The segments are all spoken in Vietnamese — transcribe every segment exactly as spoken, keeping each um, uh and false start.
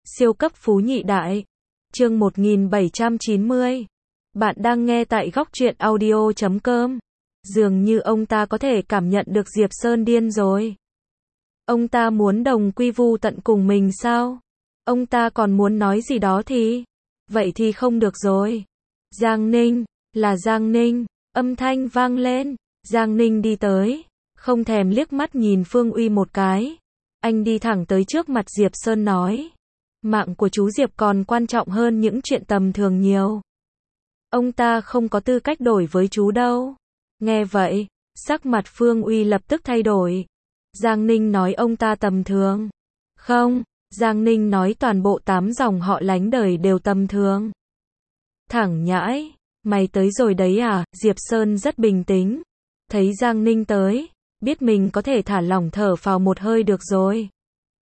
Siêu cấp phú nhị đại. Chương một nghìn bảy trăm chín mươi. Bạn đang nghe tại góc truyện audio chấm com. Dường như ông ta có thể cảm nhận được Diệp Sơn điên rồi. Ông ta muốn đồng quy vu tận cùng mình sao? Ông ta còn muốn nói gì đó thì? Vậy thì không được rồi. Giang Ninh, là Giang Ninh, âm thanh vang lên. Giang Ninh đi tới, không thèm liếc mắt nhìn Phương Uy một cái. Anh đi thẳng tới trước mặt Diệp Sơn nói. Mạng của chú Diệp còn quan trọng hơn những chuyện tầm thường nhiều. Ông ta không có tư cách đổi với chú đâu. Nghe vậy, sắc mặt Phương Uy lập tức thay đổi. Giang Ninh nói ông ta tầm thường. Không, Giang Ninh nói toàn bộ tám dòng họ lánh đời đều tầm thường. Thẳng nhãi, mày tới rồi đấy à? Diệp Sơn rất bình tĩnh. Thấy Giang Ninh tới, biết mình có thể thả lỏng thở phào một hơi được rồi.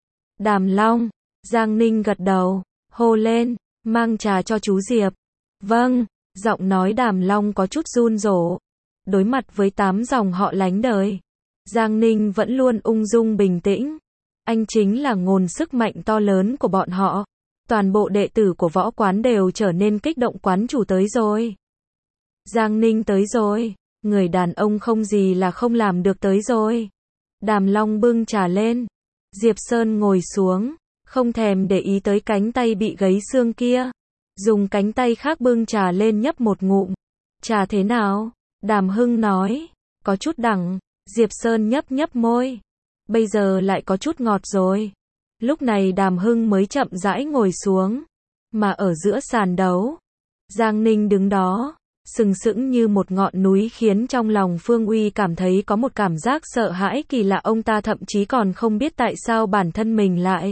Đàm Long, Giang Ninh gật đầu, hô lên, mang trà cho chú Diệp. Vâng, giọng nói Đàm Long có chút run rổ. Đối mặt với tám dòng họ lánh đời, Giang Ninh vẫn luôn ung dung bình tĩnh. Anh chính là nguồn sức mạnh to lớn của bọn họ. Toàn bộ đệ tử của võ quán đều trở nên kích động, quán chủ tới rồi. Giang Ninh tới rồi, người đàn ông không gì là không làm được tới rồi. Đàm Long bưng trà lên. Diệp Sơn ngồi xuống, không thèm để ý tới cánh tay bị gãy xương kia. Dùng cánh tay khác bưng trà lên nhấp một ngụm. Trà thế nào? Đàm Hưng nói. Có chút đắng. Diệp Sơn nhấp nhấp môi. Bây giờ lại có chút ngọt rồi. Lúc này Đàm Hưng mới chậm rãi ngồi xuống. Mà ở giữa sàn đấu, Giang Ninh đứng đó, sừng sững như một ngọn núi, khiến trong lòng Phương Uy cảm thấy có một cảm giác sợ hãi kỳ lạ. Ông ta thậm chí còn không biết tại sao bản thân mình lại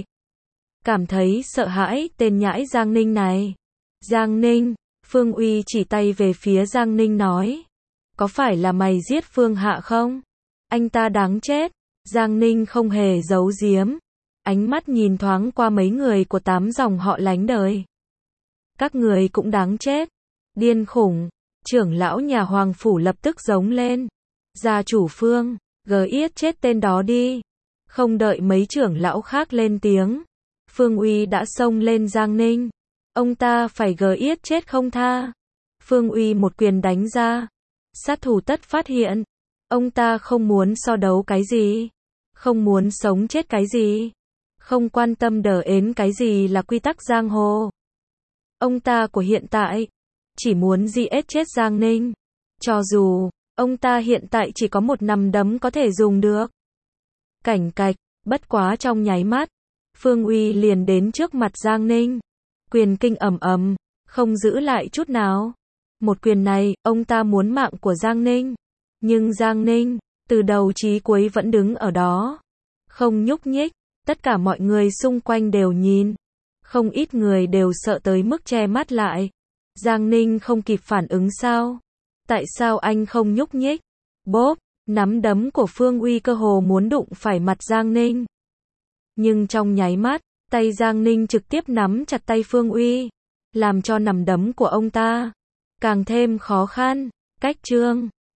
cảm thấy sợ hãi tên nhãi Giang Ninh này. Giang Ninh, Phương Uy chỉ tay về phía Giang Ninh nói. Có phải là mày giết Phương Hạ không? Anh ta đáng chết. Giang Ninh không hề giấu giếm. Ánh mắt nhìn thoáng qua mấy người của tám dòng họ lánh đời. Các người cũng đáng chết. Điên khủng. Trưởng lão nhà Hoàng Phủ lập tức giống lên. Gia chủ Phương, gờ yết chết tên đó đi. Không đợi mấy trưởng lão khác lên tiếng, Phương Uy đã xông lên Giang Ninh. Ông ta phải gờ yết chết không tha. Phương Uy một quyền đánh ra. Sát thủ tất phát hiện. Ông ta không muốn so đấu cái gì. Không muốn sống chết cái gì. Không quan tâm đờ ến cái gì là quy tắc giang hồ. Ông ta của hiện tại chỉ muốn giết chết Giang Ninh. Cho dù ông ta hiện tại chỉ có một nắm đấm có thể dùng được. Cảnh cạch, bất quá trong nháy mắt, Phương Uy liền đến trước mặt Giang Ninh. Quyền kinh ầm ầm, không giữ lại chút nào. Một quyền này, ông ta muốn mạng của Giang Ninh. Nhưng Giang Ninh, từ đầu chí cuối vẫn đứng ở đó. Không nhúc nhích, tất cả mọi người xung quanh đều nhìn. Không ít người đều sợ tới mức che mắt lại. Giang Ninh không kịp phản ứng sao? Tại sao anh không nhúc nhích? Bốp, nắm đấm của Phương Uy cơ hồ muốn đụng phải mặt Giang Ninh. Nhưng trong nháy mắt, tay Giang Ninh trực tiếp nắm chặt tay Phương Uy, làm cho nắm đấm của ông ta càng thêm khó khăn. Cách chương